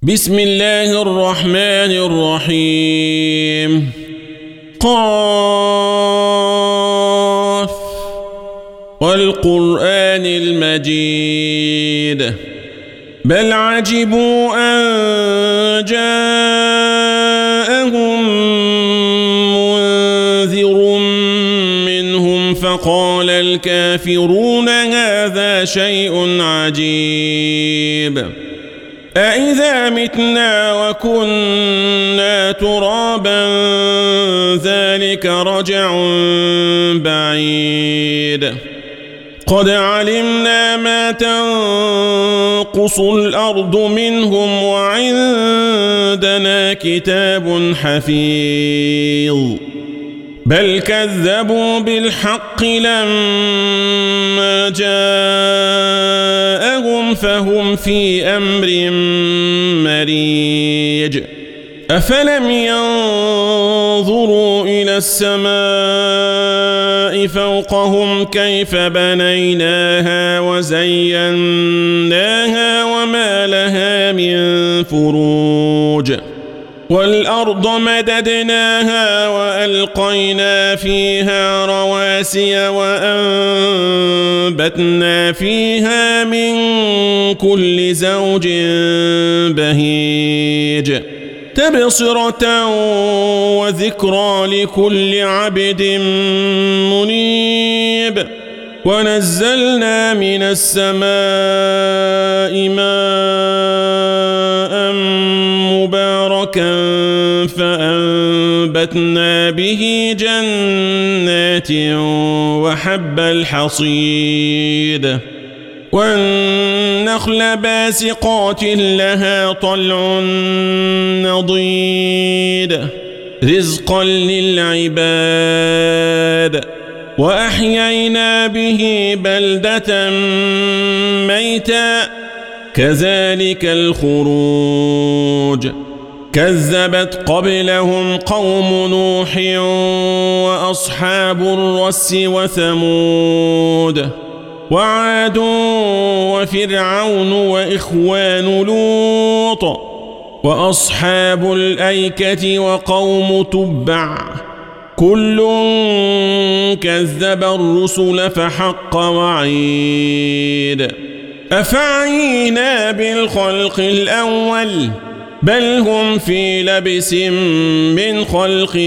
بسم الله الرحمن الرحيم قاف والقرآن المجيد بل عجبوا أن جاءهم منذر منهم فقال الكافرون هذا شيء عجيب أإذا متنا وكنا ترابا ذلك رجع بعيد قد علمنا ما تنقص الأرض منهم وعندنا كتاب حفيظ بل كذبوا بالحق لما جاءهم فهم في أمر مريج أفلم ينظروا إلى السماء فوقهم كيف بنيناها وزيناها وما لها من فروج والأرض مددناها وألقينا فيها رواسي وأنبتنا فيها من كل زوج بهيج تبصرة وذكرى لكل عبد منيب ونزلنا من السماء ماء مباركا فأنبتنا به جنات وحب الحصيد والنخل باسقات لها طلع نضيد رزقا للعباد وأحيينا به بلدة ميتا كذلك الخروج كذبت قبلهم قوم نوح وأصحاب الرس وثمود وعاد وفرعون وإخوان لوط وأصحاب الأيكة وقوم تبع كل كذب الرسل فحق وعيد أفعينا بالخلق الأول بل هم في لبس من خلق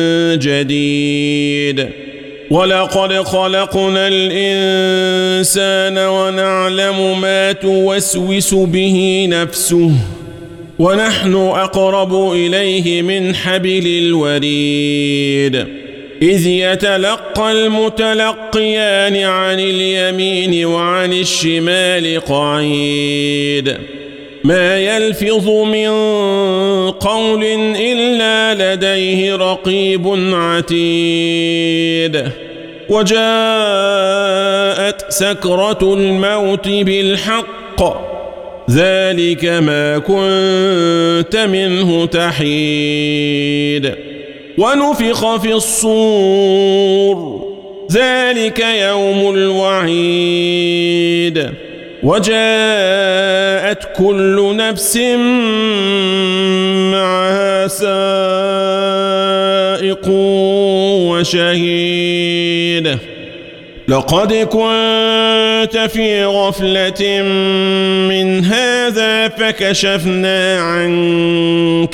جديد ولقد خلقنا الإنسان ونعلم ما توسوس به نفسه ونحن أقرب إليه من حبل الوريد إذ يتلقى المتلقيان عن اليمين وعن الشمال قعيد ما يلفظ من قول إلا لديه رقيب عتيد وجاءت سكرة الموت بالحق ذلك ما كنت منه تحيد ونفخ في الصور ذلك يوم الوعيد وجاءت كل نفس معها سائق وشهيد لقد كنت في غفلة من هذا فكشفنا عنك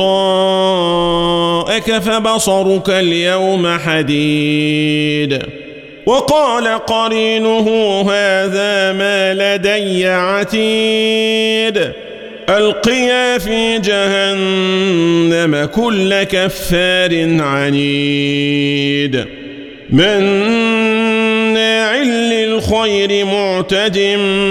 غطاءك فبصرك اليوم حديد وقال قرينه هذا ما لدي عتيد ألقيا في جهنم كل كفار عنيد مناع للخير معتد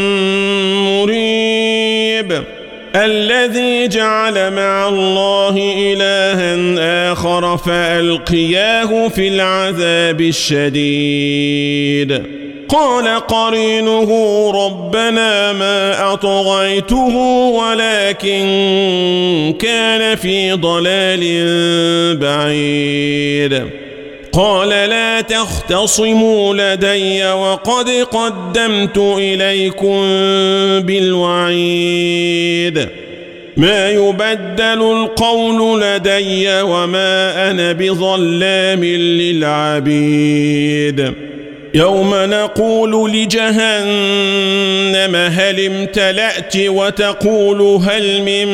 مريب الذي جعل مع الله إلها آخر فألقياه في العذاب الشديد قال قرينه ربنا ما أطغيته ولكن كان في ضلال بعيد قال لا تختصموا لدي وقد قدمت إليكم بالوعيد ما يبدل القول لدي وما أنا بظلام للعبيد يوم نقول لجهنم هل امتلأت وتقول هل من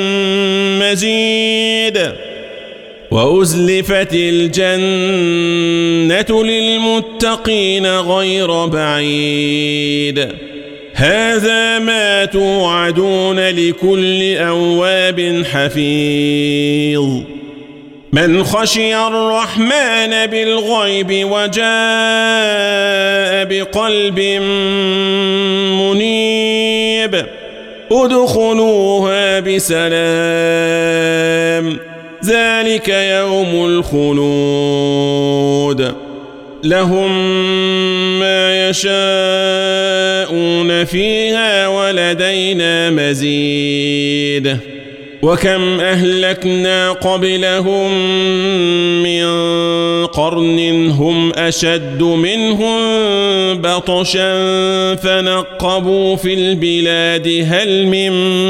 مزيد وأزلفت الجنة للمتقين غير بعيد هذا ما توعدون لكل أواب حفيظ من خشي الرحمن بالغيب وجاء بقلب منيب ادخلوها بسلام ذلك يوم الخلود لهم ما يشاءون فيها ولدينا مزيد وكم أهلكنا قبلهم من قرن هم أشد منهم بطشا فنقبوا في البلاد هل من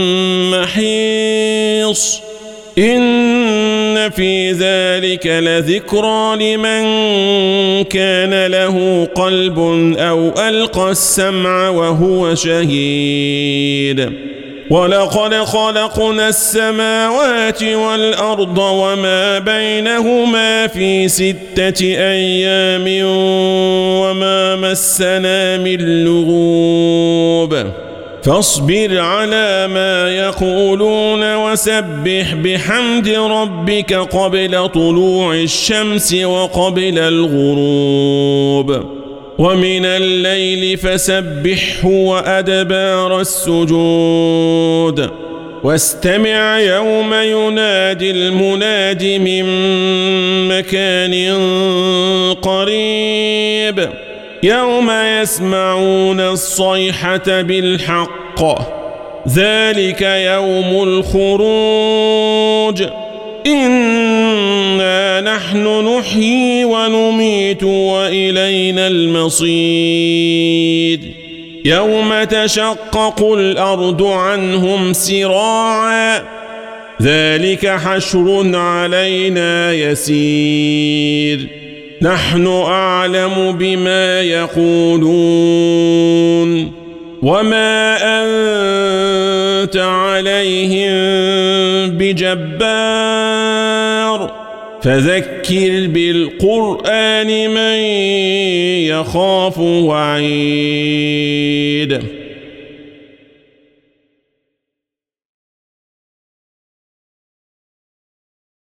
محيص إن في ذلك لذكرى لمن كان له قلب أو ألقى السمع وهو شهيد ولقد خلقنا السماوات والأرض وما بينهما في 6 أيام وما مسنا من لغوب فاصبر على ما يقولون وسبح بحمد ربك قبل طلوع الشمس وقبل الغروب ومن الليل فسبحه وأدبار السجود واستمع يوم ينادي المناد من مكان قريب يوم يسمعون الصيحة بالحق ذلك يوم الخروج إنا نحن نحيي ونميت وإلينا المصير يوم تشقق الأرض عنهم سراعا ذلك حشر علينا يسير نحن أعلم بما يقولون وما أنت عليهم بجبار فذكر بالقرآن من يخاف وعيد